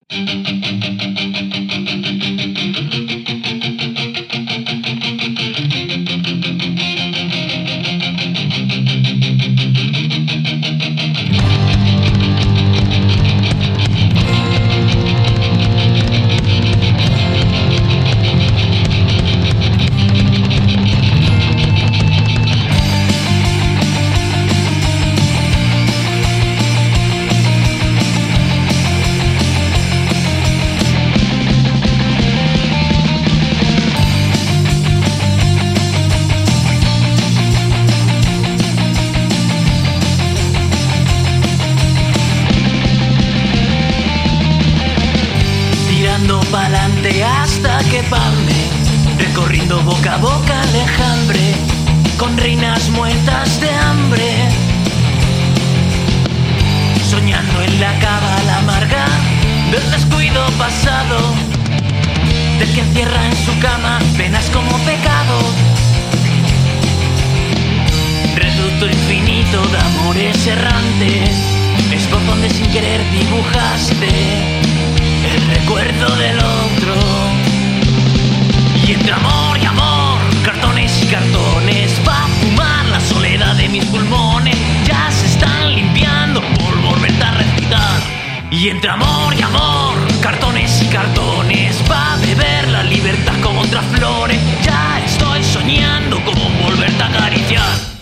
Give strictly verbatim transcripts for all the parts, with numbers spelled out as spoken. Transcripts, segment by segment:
Pa'lante hasta que palme, recorriendo boca a boca el enjambre, con reinas muertas de hambre, soñando en la cábala amarga del descuido pasado, del que encierra en su cama penas como pecado, reducto infinito de amores errantes, esbozo donde sin querer dibujaste el recuerdo del otro. Y entre amor y amor, cartones y cartones, va a fumar la soledad de mis pulmones. Ya se están limpiando por volverte a recitar. Y entre amor y amor, cartones y cartones, va a beber la libertad como otras flores. Ya estoy soñando con volverte a acariciar.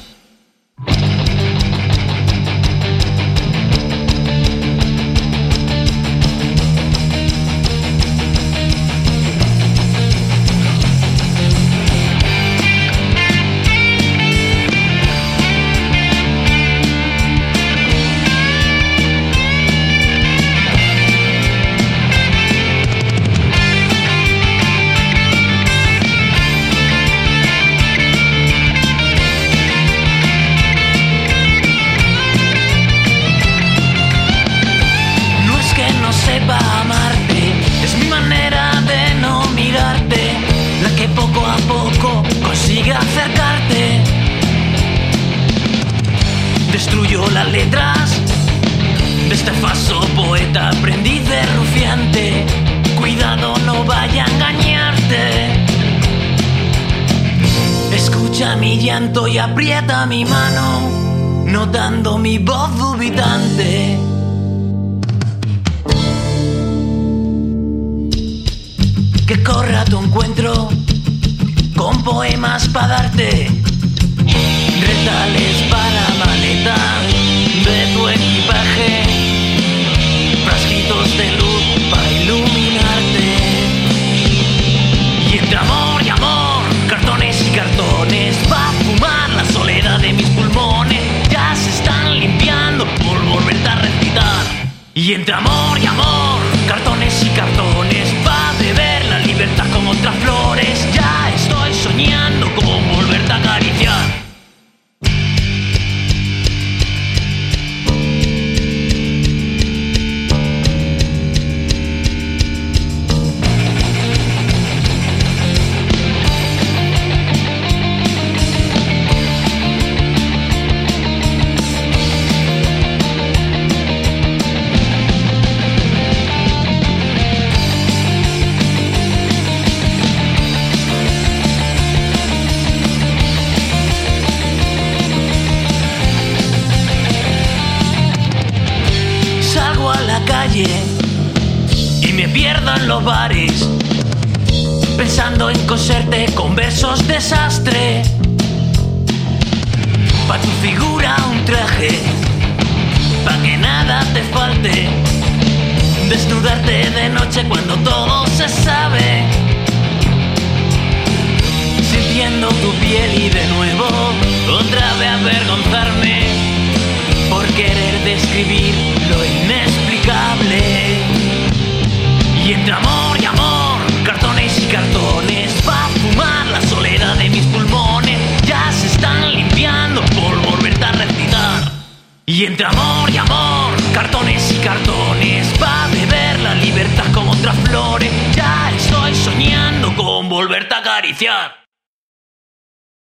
Sepa amarte, es mi manera de no mirarte, la que poco a poco consigue acercarte. Destruyo las letras de este falso poeta, aprendiz de rufiante. Cuidado, no vaya a engañarte. Escucha mi llanto y aprieta mi mano, notando mi voz dubitante. Que corra a tu encuentro con poemas para darte, retales para la maleta de tu equipaje, frasquitos de luz para iluminarte. Y entre amor y amor, cartones y cartones, va a fumar la soledad de mis pulmones. Ya se están limpiando por volverte a recitar. Y entre amor y amor, cartones y cartones, va a beber la libertad como otras flores. Ya estoy soñando con volverte a acariciar. Y me pierdo en los bares, pensando en coserte con versos desastre. Pa' tu figura un traje, pa' que nada te falte. Desnudarte de noche cuando todo se sabe, sintiendo tu piel y de nuevo otra vez avergonzarme por querer describir lo inexplicable. Y entre amor y amor, cartones y cartones, va a fumar la soledad de mis pulmones. Ya se están limpiando por volverte a recitar. Y entre amor y amor, cartones y cartones, va a beber la libertad como otras flores. Ya estoy soñando con volverte a acariciar.